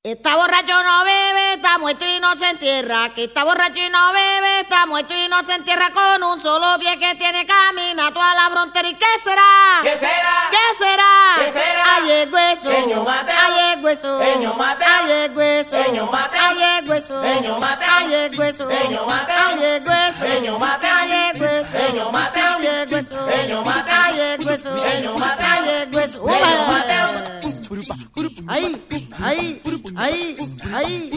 Está borracho no bebe, está muerto y no se entierra. Que está borracho y no bebe, está muerto y no se entierra. Con un solo pie que tiene camina toda la frontera. ¿Y qué será? ¿Qué será? ¿Qué será? ¿Qué será? Ay, el hueso. Señor Mateo. Ay, el hueso. Señor Mateo. Ay, el hueso. Señor Mateo. Ay, el hueso. Señor Mateo. Ay, el hueso. Señor Mateo. Ay, el hueso. Señor Mateo. Ay, el hueso. Señor Mateo. Ay, el hueso. Señor Mateo. Ay, el hueso. Señor Mateo. Ay, el hueso. Señor Mateo. Ahí, ahí, ahí, ahí.